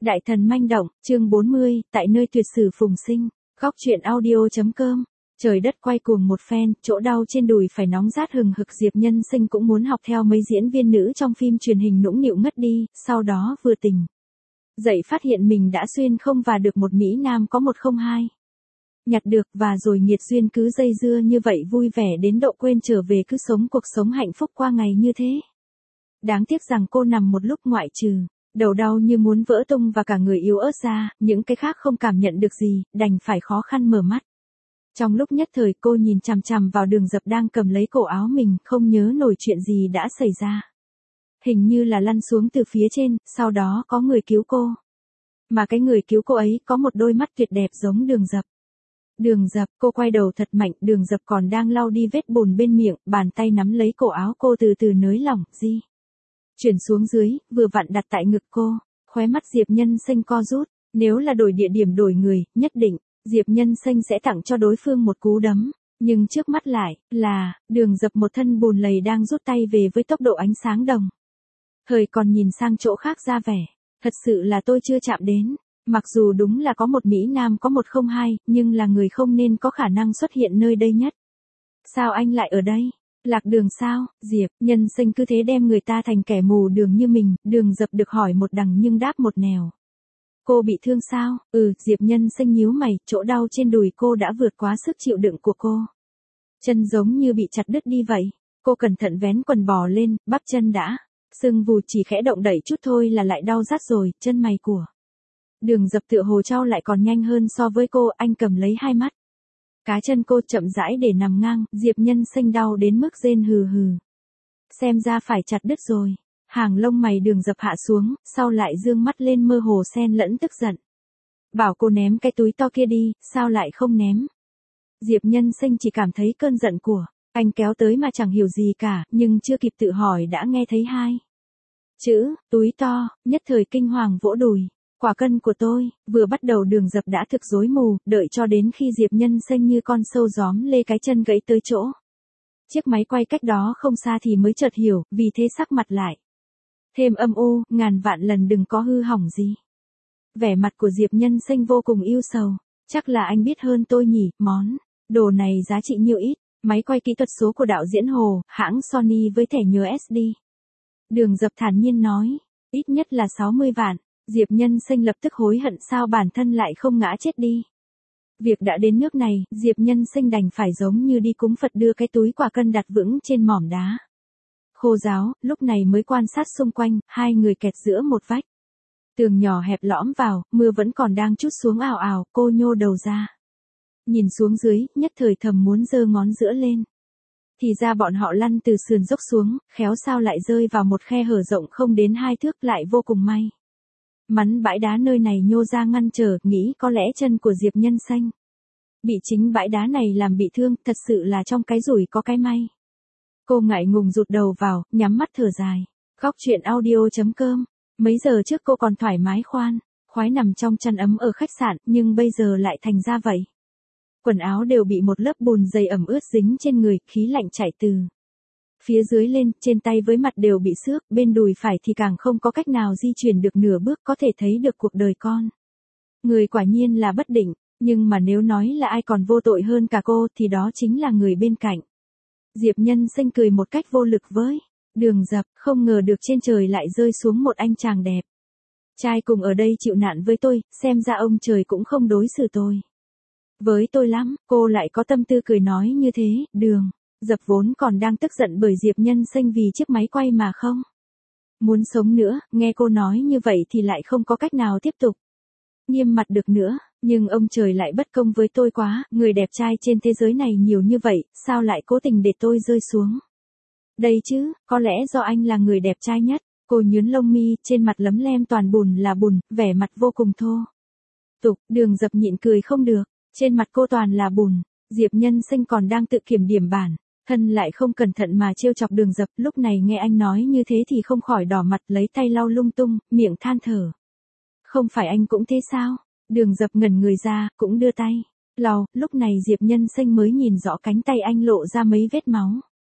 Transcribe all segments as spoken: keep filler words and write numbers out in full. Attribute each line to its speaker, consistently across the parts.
Speaker 1: Đại thần manh động, chương bốn mươi, tại nơi tuyệt sử phùng sinh, góc truyện audio.com. Trời đất quay cuồng một phen, chỗ đau trên đùi phải nóng rát hừng hực. Diệp Nhân Sinh cũng muốn học theo mấy diễn viên nữ trong phim truyền hình nũng nịu ngất đi, sau đó vừa tỉnh dậy phát hiện mình đã xuyên không và được một Mỹ Nam có một không hai. Nhặt được và rồi nghiệt duyên cứ dây dưa như vậy vui vẻ đến độ quên trở về cứ sống cuộc sống hạnh phúc qua ngày như thế. Đáng tiếc rằng cô nằm một lúc ngoại trừ đầu đau như muốn vỡ tung và cả người yếu ớt ra, những cái khác không cảm nhận được gì, đành phải khó khăn mở mắt. Trong lúc nhất thời cô nhìn chằm chằm vào Đường Dập đang cầm lấy cổ áo mình, không nhớ nổi chuyện gì đã xảy ra. Hình như là lăn xuống từ phía trên, sau đó có người cứu cô. Mà cái người cứu cô ấy có một đôi mắt tuyệt đẹp giống Đường Dập. Đường Dập, cô quay đầu thật mạnh, Đường Dập còn đang lau đi vết bùn bên miệng, bàn tay nắm lấy cổ áo cô từ từ nới lỏng, di chuyển xuống dưới, vừa vặn đặt tại ngực cô. Khóe mắt Diệp Nhân Sinh co rút, nếu là đổi địa điểm đổi người, nhất định Diệp Nhân Sinh sẽ tặng cho đối phương một cú đấm, nhưng trước mắt lại là Đường Dập một thân bùn lầy đang rút tay về với tốc độ ánh sáng đồng. Thời còn nhìn sang chỗ khác ra vẻ, thật sự là tôi chưa chạm đến. Mặc dù đúng là có một Mỹ Nam có một không hai, nhưng là người không nên có khả năng xuất hiện nơi đây nhất. Sao anh lại ở đây? Lạc đường sao? Diệp Nhân Sinh cứ thế đem người ta thành kẻ mù đường như mình. Đường Dập được hỏi một đằng nhưng đáp một nẻo. Cô bị thương sao? Ừ, Diệp Nhân Sinh nhíu mày, chỗ đau trên đùi cô đã vượt quá sức chịu đựng của cô. Chân giống như bị chặt đứt đi vậy. Cô cẩn thận vén quần bò lên, bắp chân đã sưng vù, chỉ khẽ động đẩy chút thôi là lại đau rát rồi. Chân mày của Đường Dập tựa hồ trao lại còn nhanh hơn so với cô, anh cầm lấy hai mắt cá chân cô chậm rãi để nằm ngang. Diệp Nhân Sinh đau đến mức rên hừ hừ. Xem ra phải chặt đứt rồi. Hàng lông mày Đường Dập hạ xuống, sau lại dương mắt lên mơ hồ xen lẫn tức giận. Bảo cô ném cái túi to kia đi, sao lại không ném? Diệp Nhân Sinh chỉ cảm thấy cơn giận của anh kéo tới mà chẳng hiểu gì cả, nhưng chưa kịp tự hỏi đã nghe thấy hai chữ túi to, nhất thời kinh hoàng vỗ đùi. Quả cân của tôi. Vừa bắt đầu Đường Dập đã thực rối mù, đợi cho đến khi Diệp Nhân Sinh như con sâu gióm lê cái chân gãy tới chỗ chiếc máy quay cách đó không xa thì mới chợt hiểu, vì thế sắc mặt lại thêm âm u, ngàn vạn lần đừng có hư hỏng gì. Vẻ mặt của Diệp Nhân Sinh vô cùng ưu sầu. Chắc là anh biết hơn tôi nhỉ, món đồ này giá trị nhiêu ít? Máy quay kỹ thuật số của đạo diễn Hồ, hãng Sony với thẻ nhớ ét đê. Đường Dập thản nhiên nói, ít nhất là sáu mươi vạn. Diệp Nhân Sinh lập tức hối hận sao bản thân lại không ngã chết đi. Việc đã đến nước này, Diệp Nhân Sinh đành phải giống như đi cúng Phật đưa cái túi quả cân đặt vững trên mỏm đá khô ráo, lúc này mới quan sát xung quanh, hai người kẹt giữa một vách tường nhỏ hẹp lõm vào, mưa vẫn còn đang trút xuống ào ào. Cô nhô đầu ra, nhìn xuống dưới, nhất thời thầm muốn giơ ngón giữa lên. Thì ra bọn họ lăn từ sườn dốc xuống, khéo sao lại rơi vào một khe hở rộng không đến hai thước, lại vô cùng may mắn bãi đá nơi này nhô ra ngăn trở, nghĩ có lẽ chân của Diệp Nhân Sinh bị chính bãi đá này làm bị thương, thật sự là trong cái rủi có cái may. Cô ngại ngùng rụt đầu vào, nhắm mắt thở dài. Góc truyện audio.com. Mấy giờ trước cô còn thoải mái khoan khoái nằm trong chăn ấm ở khách sạn, nhưng bây giờ lại thành ra vậy. Quần áo đều bị một lớp bùn dày ẩm ướt dính trên người, khí lạnh chảy từ phía dưới lên, trên tay với mặt đều bị xước, bên đùi phải thì càng không có cách nào di chuyển được nửa bước, có thể thấy được cuộc đời con người quả nhiên là bất định. Nhưng mà nếu nói là ai còn vô tội hơn cả cô thì đó chính là người bên cạnh. Diệp Nhân Sinh cười một cách vô lực với Đường Dập, không ngờ được trên trời lại rơi xuống một anh chàng đẹp trai cùng ở đây chịu nạn với tôi, xem ra ông trời cũng không đối xử tôi với tôi lắm. Cô lại có tâm tư cười nói như thế. Đường Dập vốn còn đang tức giận bởi Diệp Nhân Sinh vì chiếc máy quay mà không muốn sống nữa, nghe cô nói như vậy thì lại không có cách nào tiếp tục nghiêm mặt được nữa. Nhưng ông trời lại bất công với tôi quá, người đẹp trai trên thế giới này nhiều như vậy, sao lại cố tình để tôi rơi xuống đây chứ? Có lẽ do anh là người đẹp trai nhất. Cô nhướng lông mi, trên mặt lấm lem toàn bùn là bùn, vẻ mặt vô cùng thô tục. Đường Dập nhịn cười không được, trên mặt cô toàn là bùn. Diệp Nhân Sinh còn đang tự kiểm điểm bản thân lại không cẩn thận mà trêu chọc Đường Dập, lúc này nghe anh nói như thế thì không khỏi đỏ mặt, lấy tay lau lung tung, miệng than thở. Không phải anh cũng thế sao? Đường Dập ngẩn người ra, cũng đưa tay lau. Lúc này Diệp Nhân Sinh mới nhìn rõ cánh tay anh lộ ra mấy vết máu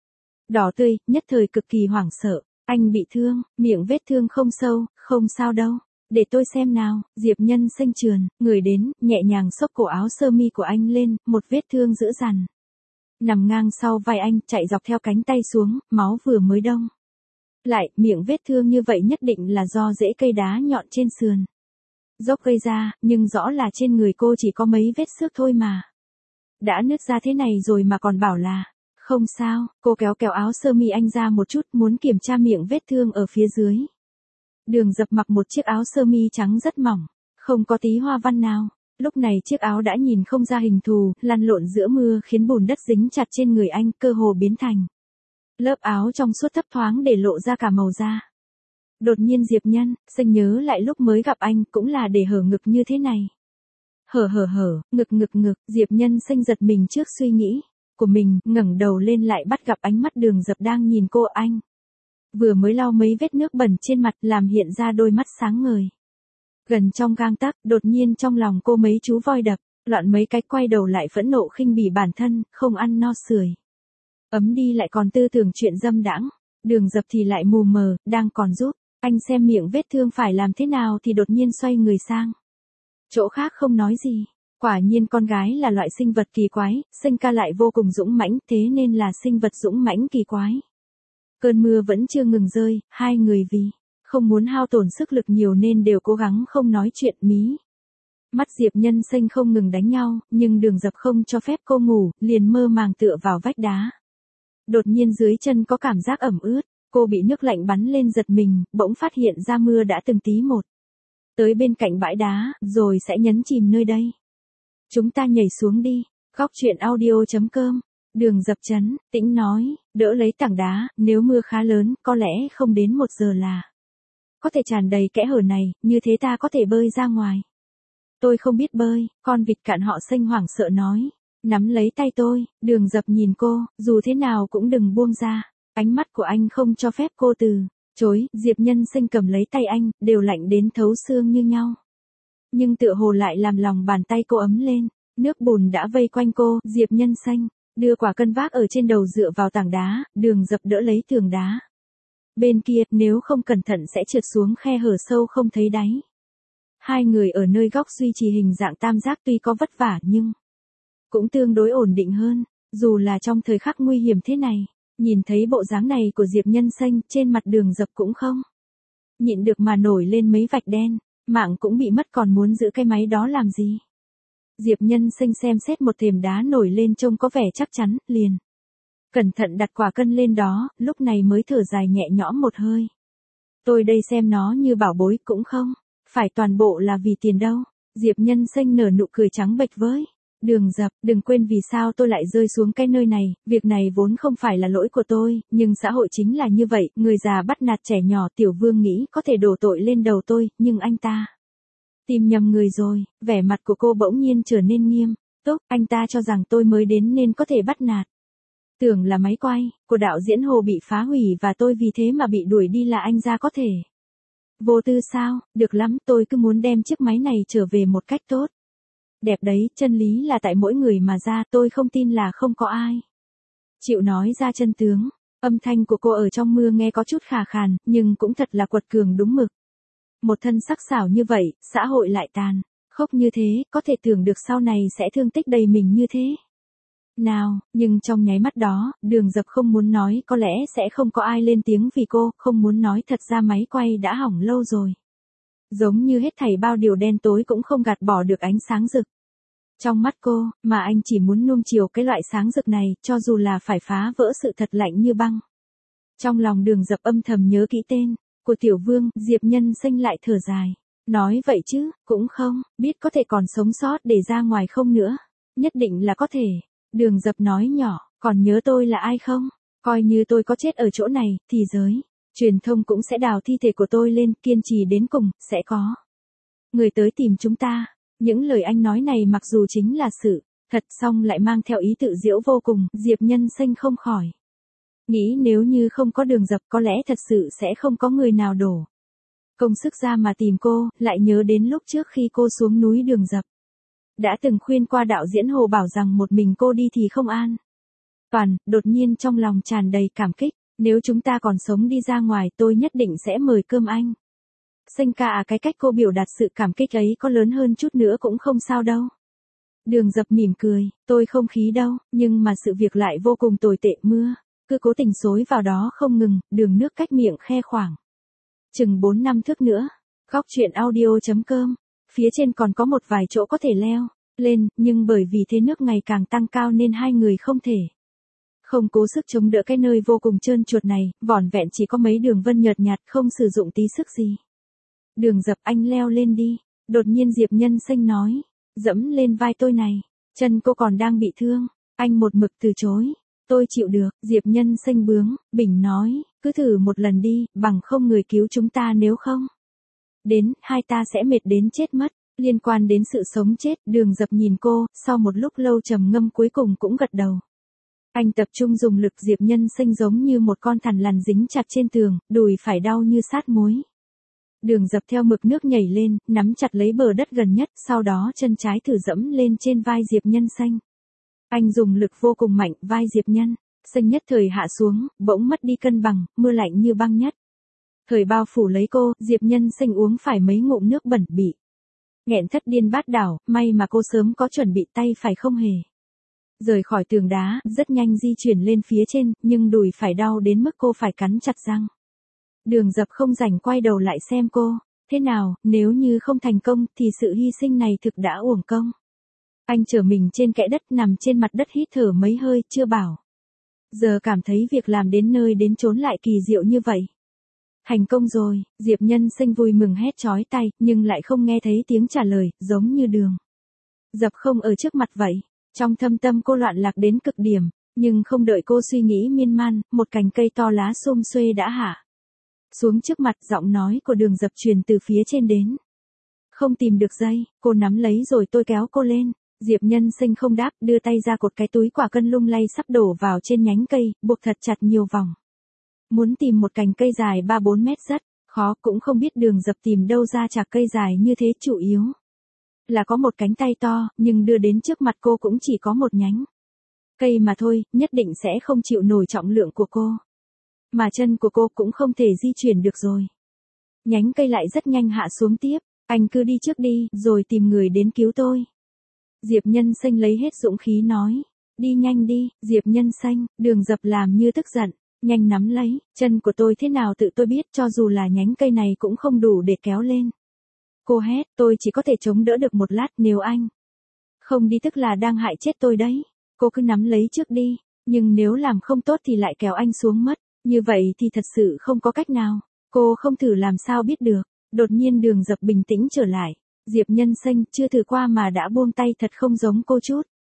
Speaker 1: đỏ tươi, nhất thời cực kỳ hoảng sợ. Anh bị thương, miệng vết thương không sâu, không sao đâu. Để tôi xem nào, Diệp Nhân Xanh trườn, người đến, nhẹ nhàng xốc cổ áo sơ mi của anh lên, một vết thương dữ dằn. Nằm ngang sau vai anh, chạy dọc theo cánh tay xuống, máu vừa mới đông. Lại, miệng vết thương như vậy nhất định là do rễ cây đá nhọn trên sườn dốc gây ra, nhưng rõ là trên người cô chỉ có mấy vết xước thôi mà. Đã nứt ra thế này rồi mà còn bảo là, không sao, cô kéo kéo áo sơ mi anh ra một chút muốn kiểm tra miệng vết thương ở phía dưới. Đường Dập mặc một chiếc áo sơ mi trắng rất mỏng, không có tí hoa văn nào. Lúc này chiếc áo đã nhìn không ra hình thù, lăn lộn giữa mưa khiến bùn đất dính chặt trên người anh, cơ hồ biến thành lớp áo trong suốt thấp thoáng để lộ ra cả màu da. Đột nhiên Diệp Nhân Xanh nhớ lại lúc mới gặp anh cũng là để hở ngực như thế này. Hở hở hở, ngực ngực ngực, Diệp Nhân Xanh giật mình trước suy nghĩ của mình, ngẩng đầu lên lại bắt gặp ánh mắt Đường Dập đang nhìn cô. Anh vừa mới lau mấy vết nước bẩn trên mặt làm hiện ra đôi mắt sáng ngời. Gần trong gang tấc, đột nhiên trong lòng cô mấy chú voi đập, loạn mấy cái, quay đầu lại phẫn nộ khinh bỉ bản thân, không ăn no sưởi ấm đi lại còn tư tưởng chuyện dâm đãng. Đường Dập thì lại mù mờ, đang còn giúp anh xem miệng vết thương phải làm thế nào thì đột nhiên xoay người sang chỗ khác không nói gì. Quả nhiên con gái là loại sinh vật kỳ quái, sinh ca lại vô cùng dũng mãnh, thế nên là sinh vật dũng mãnh kỳ quái. Cơn mưa vẫn chưa ngừng rơi, hai người vì không muốn hao tổn sức lực nhiều nên đều cố gắng không nói chuyện. Mí mắt Diệp Nhân Xanh không ngừng đánh nhau, nhưng Đường Dập không cho phép cô ngủ, liền mơ màng tựa vào vách đá. Đột nhiên dưới chân có cảm giác ẩm ướt, cô bị nước lạnh bắn lên giật mình, bỗng phát hiện ra mưa đã từng tí một tới bên cạnh bãi đá, rồi sẽ nhấn chìm nơi đây. Chúng ta nhảy xuống đi. Góc truyện audio chấm com. Đường Dập trấn tĩnh nói, đỡ lấy tảng đá, nếu mưa khá lớn, có lẽ không đến một giờ là có thể tràn đầy kẽ hở này, như thế ta có thể bơi ra ngoài. Tôi không biết bơi, con vịt cạn họ Xanh hoảng sợ nói. Nắm lấy tay tôi, Đường Dập nhìn cô, dù thế nào cũng đừng buông ra. Ánh mắt của anh không cho phép cô từ chối. Diệp Nhân Xanh cầm lấy tay anh, đều lạnh đến thấu xương như nhau. Nhưng tựa hồ lại làm lòng bàn tay cô ấm lên. Nước bùn đã vây quanh cô. Diệp Nhân Xanh đưa quả cân vác ở trên đầu dựa vào tảng đá, Đường Dập đỡ lấy tường đá bên kia, nếu không cẩn thận sẽ trượt xuống khe hở sâu không thấy đáy. Hai người ở nơi góc duy trì hình dạng tam giác tuy có vất vả nhưng cũng tương đối ổn định hơn, dù là trong thời khắc nguy hiểm thế này. Nhìn thấy bộ dáng này của Diệp Nhân Xanh, trên mặt Đường Dập cũng không nhịn được mà nổi lên mấy vạch đen, mạng cũng bị mất còn muốn giữ cái máy đó làm gì. Diệp Nhân Xanh xem xét một thềm đá nổi lên trông có vẻ chắc chắn, liền cẩn thận đặt quả cân lên đó, lúc này mới thở dài nhẹ nhõm một hơi. Tôi đây xem nó như bảo bối cũng không phải toàn bộ là vì tiền đâu. Diệp Nhân Xanh nở nụ cười trắng bệch với Đường Dập, đừng quên vì sao tôi lại rơi xuống cái nơi này, việc này vốn không phải là lỗi của tôi, nhưng xã hội chính là như vậy, người già bắt nạt trẻ nhỏ. Tiểu Vương nghĩ có thể đổ tội lên đầu tôi, nhưng anh ta tìm nhầm người rồi. Vẻ mặt của cô bỗng nhiên trở nên nghiêm túc, anh ta cho rằng tôi mới đến nên có thể bắt nạt. Tưởng là máy quay của đạo diễn Hồ bị phá hủy và tôi vì thế mà bị đuổi đi là anh ra có thể vô tư sao? Được lắm, tôi cứ muốn đem chiếc máy này trở về một cách tốt đẹp đấy, chân lý là tại mỗi người mà ra, tôi không tin là không có ai chịu nói ra chân tướng. Âm thanh của cô ở trong mưa nghe có chút khà khàn, nhưng cũng thật là quật cường đúng mực. Một thân sắc sảo như vậy, xã hội lại tàn khốc như thế, có thể tưởng được sau này sẽ thương tích đầy mình như thế nào. Nhưng trong nháy mắt đó, Đường Dập không muốn nói có lẽ sẽ không có ai lên tiếng vì cô, không muốn nói thật ra máy quay đã hỏng lâu rồi. Giống như hết thảy bao điều đen tối cũng không gạt bỏ được ánh sáng rực trong mắt cô, mà anh chỉ muốn nuông chiều cái loại sáng rực này, cho dù là phải phá vỡ sự thật lạnh như băng. Trong lòng Đường Dập âm thầm nhớ kỹ tên của Tiểu Vương. Diệp Nhân Xanh lại thở dài, nói vậy chứ, cũng không biết có thể còn sống sót để ra ngoài không nữa. Nhất định là có thể. Đường Dập nói nhỏ, còn nhớ tôi là ai không? Coi như tôi có chết ở chỗ này, thì giới truyền thông cũng sẽ đào thi thể của tôi lên, kiên trì đến cùng, sẽ có người tới tìm chúng ta. Những lời anh nói này mặc dù chính là sự thật, song lại mang theo ý tự giễu vô cùng. Diệp Nhân Xanh không khỏi nghĩ nếu như không có Đường Dập có lẽ thật sự sẽ không có người nào đổ công sức ra mà tìm cô. Lại nhớ đến lúc trước khi cô xuống núi, Đường Dập đã từng khuyên qua đạo diễn Hồ bảo rằng một mình cô đi thì không an toàn. Đột nhiên trong lòng tràn đầy cảm kích. Nếu chúng ta còn sống đi ra ngoài, tôi nhất định sẽ mời cơm anh. Xanh ca à, cái cách cô biểu đạt sự cảm kích ấy có lớn hơn chút nữa cũng không sao đâu. Đường Dập mỉm cười, tôi không khí đâu, nhưng mà sự việc lại vô cùng tồi tệ, mưa cứ cố tình xối vào đó không ngừng, đường nước cách miệng khe khoảng chừng bốn năm thước nữa. Góc truyện audio.com. Phía trên còn có một vài chỗ có thể leo lên, nhưng bởi vì thế nước ngày càng tăng cao nên hai người không thể không cố sức chống đỡ cái nơi vô cùng trơn trượt này, vỏn vẹn chỉ có mấy đường vân nhợt nhạt, không sử dụng tí sức gì. Đường Dập, anh leo lên đi. Đột nhiên Diệp Nhân Xanh nói. Dẫm lên vai tôi này. Chân cô còn đang bị thương. Anh một mực từ chối. Tôi chịu được. Diệp Nhân Xanh bướng, bỉnh nói. Cứ thử một lần đi, bằng không người cứu chúng ta nếu không đến, hai ta sẽ mệt đến chết mất. Liên quan đến sự sống chết, Đường Dập nhìn cô, sau một lúc lâu trầm ngâm cuối cùng cũng gật đầu. Anh tập trung dùng lực, Diệp Nhân Xanh giống như một con thằn lằn dính chặt trên tường, đùi phải đau như sát muối. Đường Dập theo mực nước nhảy lên, nắm chặt lấy bờ đất gần nhất, sau đó chân trái thử dẫm lên trên vai Diệp Nhân Xanh. Anh dùng lực vô cùng mạnh, vai Diệp Nhân Xanh nhất thời hạ xuống, bỗng mất đi cân bằng, mưa lạnh như băng nhất thời bao phủ lấy cô, Diệp Nhân Xanh uống phải mấy ngụm nước bẩn bị nghẹn thất điên bát đảo, may mà cô sớm có chuẩn bị, tay phải không hề rời khỏi tường đá, rất nhanh di chuyển lên phía trên, nhưng đùi phải đau đến mức cô phải cắn chặt răng. Đường Dập không rảnh quay đầu lại xem cô. Thế nào, nếu như không thành công thì sự hy sinh này thực đã uổng công. Anh trở mình trên kẽ đất, nằm trên mặt đất hít thở mấy hơi, chưa bảo giờ cảm thấy việc làm đến nơi đến chốn lại kỳ diệu như vậy. Thành công rồi, Diệp Nhân Xanh vui mừng hét chói tai, nhưng lại không nghe thấy tiếng trả lời, giống như Đường Dập không ở trước mặt vậy. Trong thâm tâm cô loạn lạc đến cực điểm, nhưng không đợi cô suy nghĩ miên man, một cành cây to lá xum xuê đã hạ xuống trước mặt, giọng nói của Đường Dập truyền từ phía trên đến. Không tìm được dây, cô nắm lấy rồi tôi kéo cô lên. Diệp Nhân Xanh không đáp, đưa tay ra cột cái túi quả cân lung lay sắp đổ vào trên nhánh cây, buộc thật chặt nhiều vòng. Muốn tìm một cành cây dài ba bốn mét rất khó, cũng không biết Đường Dập tìm đâu ra chạc cây dài như thế, chủ yếu là có một cánh tay to, nhưng đưa đến trước mặt cô cũng chỉ có một nhánh cây mà thôi, nhất định sẽ không chịu nổi trọng lượng của cô. Mà chân của cô cũng không thể di chuyển được rồi. Nhánh cây lại rất nhanh hạ xuống tiếp. Anh cứ đi trước đi, rồi tìm người đến cứu tôi. Diệp Nhân Xanh lấy hết dũng khí nói. Đi nhanh đi, Diệp Nhân Xanh. Đường Dập làm như tức giận, nhanh nắm lấy. Chân của tôi thế nào tự tôi biết, cho dù là nhánh cây này cũng không đủ để kéo lên. Cô hét, tôi chỉ có thể chống đỡ được một lát, nếu anh không đi tức là đang hại chết tôi đấy. Cô cứ nắm lấy trước đi, nhưng nếu làm không tốt thì lại kéo anh xuống mất. Như vậy thì thật sự không có cách nào. Cô không thử làm sao biết được. Đột nhiên Đường Dập bình tĩnh trở lại. Diệp Nhân Xanh, chưa thử qua mà đã buông tay, thật không giống cô chút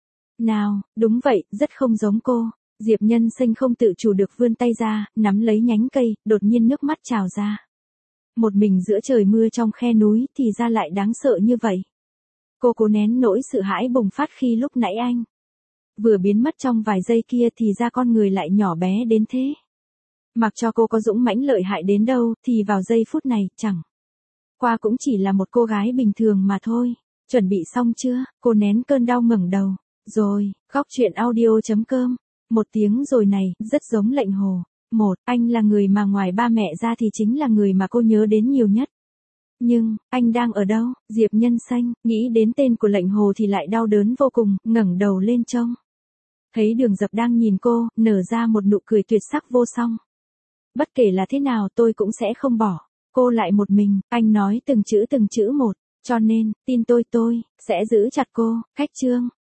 Speaker 1: nào. Đúng vậy, rất không giống cô. Diệp Nhân Xanh không tự chủ được vươn tay ra, nắm lấy nhánh cây, đột nhiên nước mắt trào ra. Một mình giữa trời mưa trong khe núi thì ra lại đáng sợ như vậy. Cô cố nén nỗi sợ hãi bùng phát khi lúc nãy anh vừa biến mất trong vài giây kia, thì ra con người lại nhỏ bé đến thế. Mặc cho cô có dũng mãnh lợi hại đến đâu, thì vào giây phút này, chẳng qua cũng chỉ là một cô gái bình thường mà thôi. Chuẩn bị xong chưa? Cô nén cơn đau ngẩng đầu. Rồi, góc truyện audio.com. Một tiếng rồi này, rất giống Lệnh Hồ. Một, anh là người mà ngoài ba mẹ ra thì chính là người mà cô nhớ đến nhiều nhất. Nhưng, anh đang ở đâu? Diệp Nhân Xanh, nghĩ đến tên của Lệnh Hồ thì lại đau đớn vô cùng, ngẩng đầu lên trông. Thấy Đường Dập đang nhìn cô, nở ra một nụ cười tuyệt sắc vô song. Bất kể là thế nào tôi cũng sẽ không bỏ cô lại một mình, anh nói từng chữ từng chữ một, cho nên, tin tôi tôi, sẽ giữ chặt cô. Khách chương.